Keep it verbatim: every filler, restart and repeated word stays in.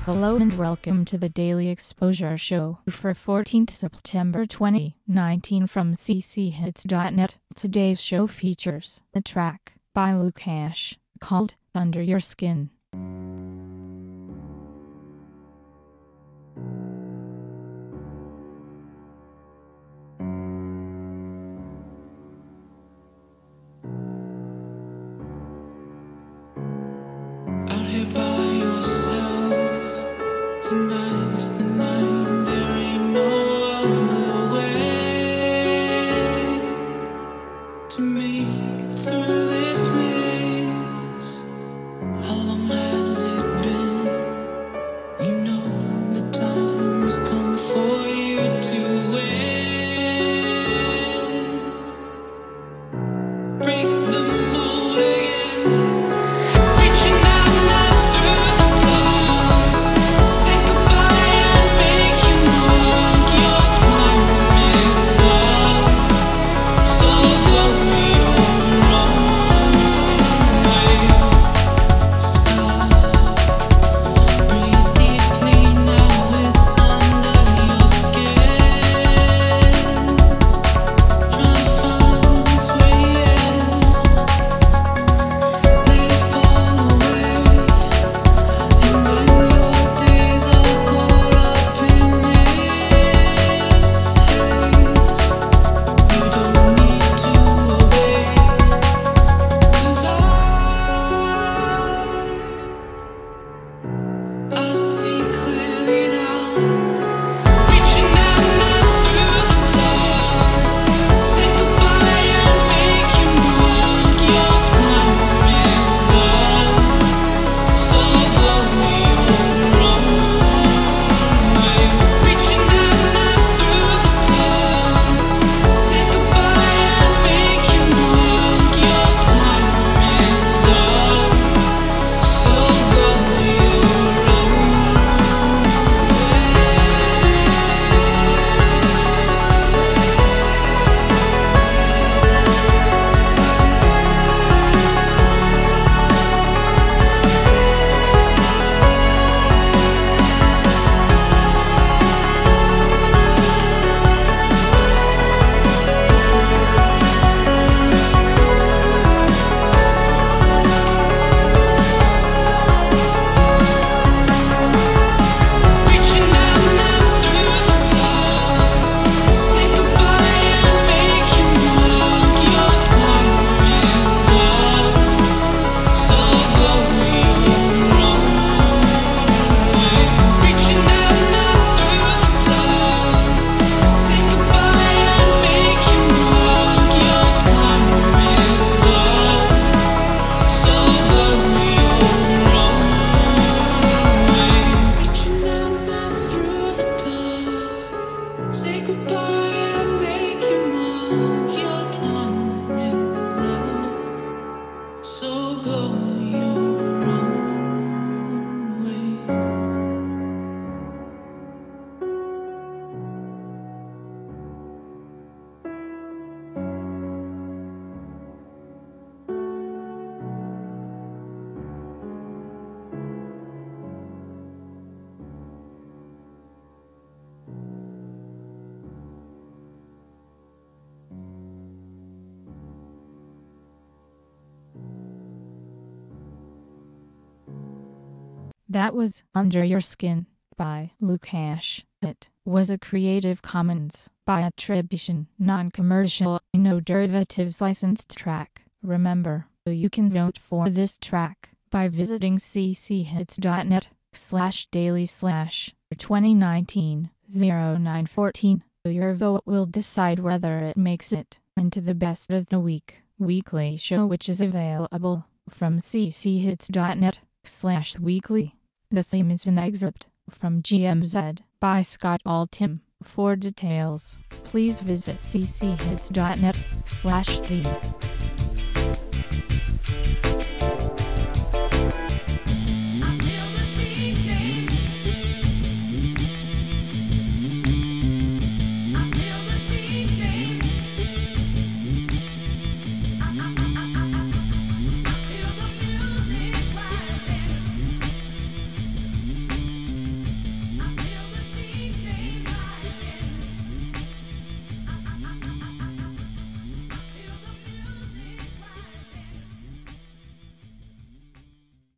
Hello and welcome to the Daily Exposure Show for fourteenth September twenty nineteen from c c hits dot net. Today's show features a track by Lukash called Under Your Skin. Out here by yourself, tonight's the night, there ain't no other way to make it through this maze. How long has it been? You know the time's come for you to win. Break the mold again. Say goodbye and make you mark your time is up. So go your own way. That was Under Your Skin by Lukash. It was a Creative Commons by attribution, non-commercial, no derivatives licensed track. Remember, you can vote for this track by visiting c c hits dot net slash daily slash twenty nineteen oh nine fourteen. Your vote will decide whether it makes it into the best of the week weekly show, which is available from c c hits dot net slash weekly. The theme is an excerpt from G M Z by Scott Altham. For details, please visit c c hits dot net slash theme.